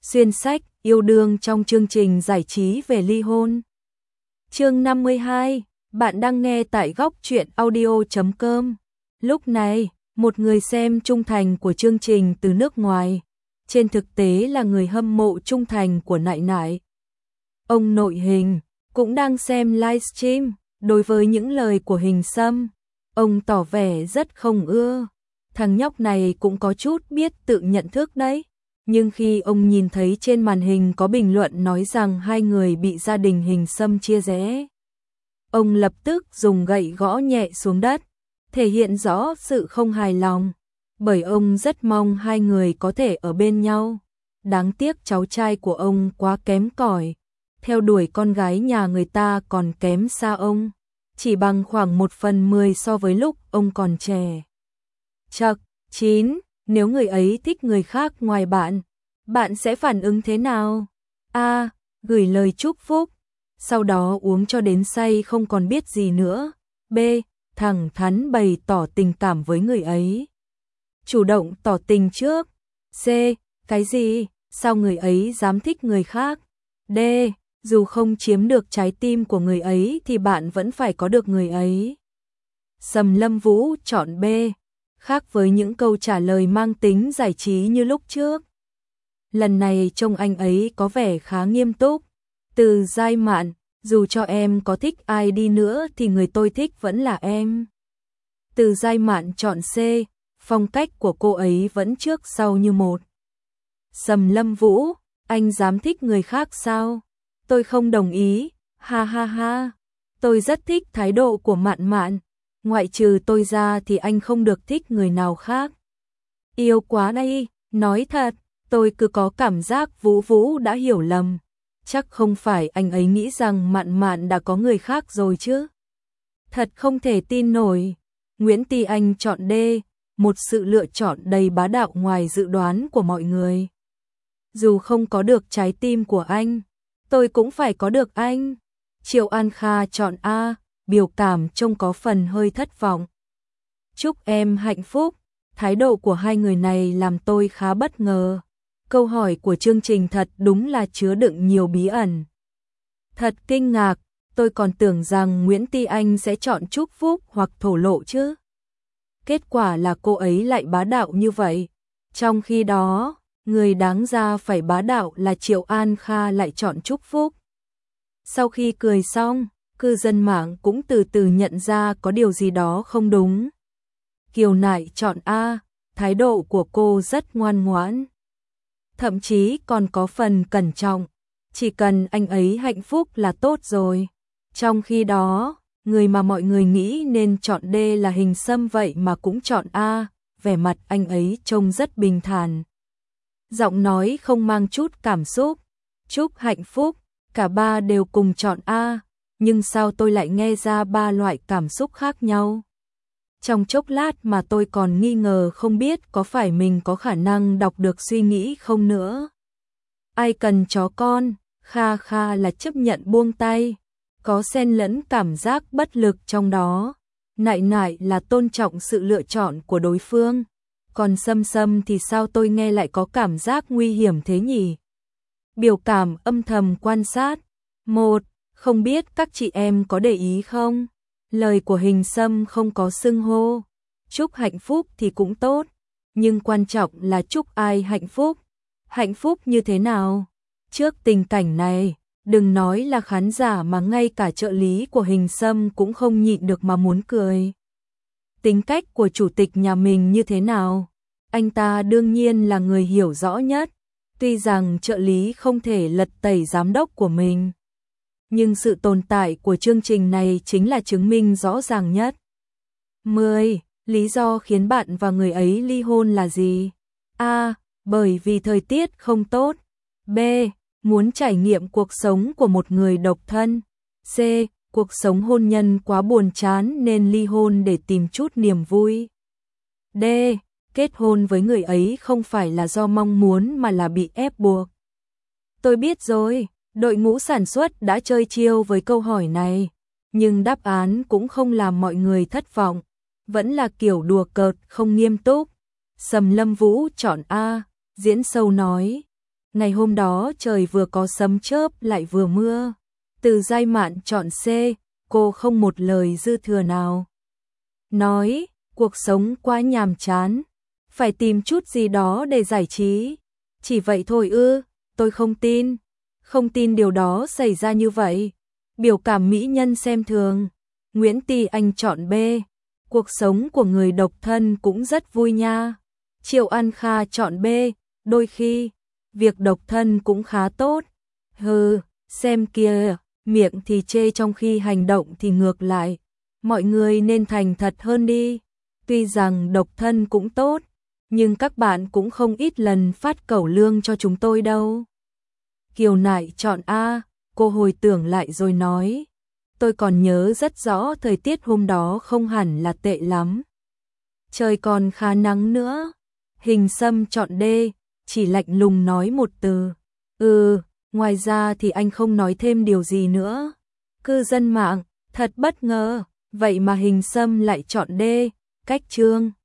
Xuyên sách, yêu đương trong chương trình giải trí về ly hôn. Chương 52, bạn đang nghe tại góc truyện audio.com. Lúc này, một người xem trung thành của chương trình từ nước ngoài, trên thực tế là người hâm mộ trung thành của Nại Nại. Ông nội Hình cũng đang xem livestream, đối với những lời của Hình Sâm, ông tỏ vẻ rất không ưa. Thằng nhóc này cũng có chút biết tự nhận thức đấy. Nhưng khi ông nhìn thấy trên màn hình có bình luận nói rằng hai người bị gia đình Hình Sâm chia rẽ, ông lập tức dùng gậy gõ nhẹ xuống đất, thể hiện rõ sự không hài lòng, bởi ông rất mong hai người có thể ở bên nhau. Đáng tiếc cháu trai của ông quá kém cỏi, theo đuổi con gái nhà người ta còn kém xa ông, chỉ bằng khoảng 1/10 so với lúc ông còn trẻ. Chậc, 9. Nếu người ấy thích người khác ngoài bạn, bạn sẽ phản ứng thế nào? A. Gửi lời chúc phúc, sau đó uống cho đến say không còn biết gì nữa. B. Thẳng thắn bày tỏ tình cảm với người ấy, chủ động tỏ tình trước. C. Cái gì? Sao người ấy dám thích người khác? D. Dù không chiếm được trái tim của người ấy thì bạn vẫn phải có được người ấy. Sầm Lâm Vũ chọn B. Khác với những câu trả lời mang tính giải trí như lúc trước, lần này trông anh ấy có vẻ khá nghiêm túc. Từ Giai Mạn, dù cho em có thích ai đi nữa thì người tôi thích vẫn là em. Từ Giai Mạn chọn C, phong cách của cô ấy vẫn trước sau như một. Sầm Lâm Vũ, anh dám thích người khác sao? Tôi không đồng ý, ha ha ha. Tôi rất thích thái độ của Mạn Mạn, ngoại trừ tôi ra thì anh không được thích người nào khác. Yêu quá đây, nói thật, tôi cứ có cảm giác Vũ Vũ đã hiểu lầm. Chắc không phải anh ấy nghĩ rằng Mạn Mạn đã có người khác rồi chứ? Thật không thể tin nổi. Nguyễn Ti Anh chọn D, một sự lựa chọn đầy bá đạo ngoài dự đoán của mọi người. Dù không có được trái tim của anh, tôi cũng phải có được anh. Triệu An Kha chọn A, biểu cảm trông có phần hơi thất vọng. Chúc em hạnh phúc. Thái độ của hai người này làm tôi khá bất ngờ. Câu hỏi của chương trình thật đúng là chứa đựng nhiều bí ẩn. Thật kinh ngạc, tôi còn tưởng rằng Nguyễn Ti Anh sẽ chọn chúc phúc hoặc thổ lộ chứ. Kết quả là cô ấy lại bá đạo như vậy. Trong khi đó, người đáng ra phải bá đạo là Triệu An Kha lại chọn chúc phúc. Sau khi cười xong, cư dân mạng cũng từ từ nhận ra có điều gì đó không đúng. Kiều Nại chọn A, thái độ của cô rất ngoan ngoãn, thậm chí còn có phần cẩn trọng, chỉ cần anh ấy hạnh phúc là tốt rồi. Trong khi đó, người mà mọi người nghĩ nên chọn D là Hình Sâm vậy mà cũng chọn A, vẻ mặt anh ấy trông rất bình thản. Giọng nói không mang chút cảm xúc, chúc hạnh phúc, cả ba đều cùng chọn A, nhưng sao tôi lại nghe ra ba loại cảm xúc khác nhau? Trong chốc lát mà tôi còn nghi ngờ không biết có phải mình có khả năng đọc được suy nghĩ không nữa. Ai cần chó con, Kha Kha là chấp nhận buông tay, có xen lẫn cảm giác bất lực trong đó. Nại Nại là tôn trọng sự lựa chọn của đối phương, còn Sâm Sâm thì sao tôi nghe lại có cảm giác nguy hiểm thế nhỉ? Biểu cảm âm thầm quan sát. 1. Không biết các chị em có để ý không? Lời của Hình Sâm không có xưng hô. Chúc hạnh phúc thì cũng tốt, nhưng quan trọng là chúc ai hạnh phúc. Hạnh phúc như thế nào? Trước tình cảnh này, đừng nói là khán giả mà ngay cả trợ lý của Hình Sâm cũng không nhịn được mà muốn cười. Tính cách của chủ tịch nhà mình như thế nào? Anh ta đương nhiên là người hiểu rõ nhất. Tuy rằng trợ lý không thể lật tẩy giám đốc của mình, nhưng sự tồn tại của chương trình này chính là chứng minh rõ ràng nhất. 10. Lý do khiến bạn và người ấy ly hôn là gì? A. Bởi vì thời tiết không tốt. B. Muốn trải nghiệm cuộc sống của một người độc thân. C. Cuộc sống hôn nhân quá buồn chán nên ly hôn để tìm chút niềm vui. D. Kết hôn với người ấy không phải là do mong muốn mà là bị ép buộc. Tôi biết rồi. Đội ngũ sản xuất đã chơi chiêu với câu hỏi này, nhưng đáp án cũng không làm mọi người thất vọng, vẫn là kiểu đùa cợt không nghiêm túc. Sầm Lâm Vũ chọn A, diễn sâu nói, Ngày hôm đó trời vừa có sấm chớp lại vừa mưa. Từ Giai Mạn chọn C, cô không một lời dư thừa nào. Nói, cuộc sống quá nhàm chán, phải tìm chút gì đó để giải trí. Chỉ vậy thôi ư? Tôi không tin. Không tin điều đó xảy ra như vậy. Biểu cảm mỹ nhân xem thường. Nguyễn Ti Anh chọn B. Cuộc sống của người độc thân cũng rất vui nha. Triệu An Kha chọn B. Đôi khi, việc độc thân cũng khá tốt. Hừ, xem kìa, miệng thì chê trong khi hành động thì ngược lại. Mọi người nên thành thật hơn đi. Tuy rằng độc thân cũng tốt, nhưng các bạn cũng không ít lần phát cẩu lương cho chúng tôi đâu. Kiều Nại chọn A, cô hồi tưởng lại rồi nói. Tôi còn nhớ rất rõ thời tiết hôm đó không hẳn là tệ lắm. Trời còn khá nắng nữa. Hình Sâm chọn D, chỉ lạnh lùng nói một từ. Ngoài ra thì anh không nói thêm điều gì nữa. Cư dân mạng, thật bất ngờ, vậy mà Hình Sâm lại chọn D, cách Trương.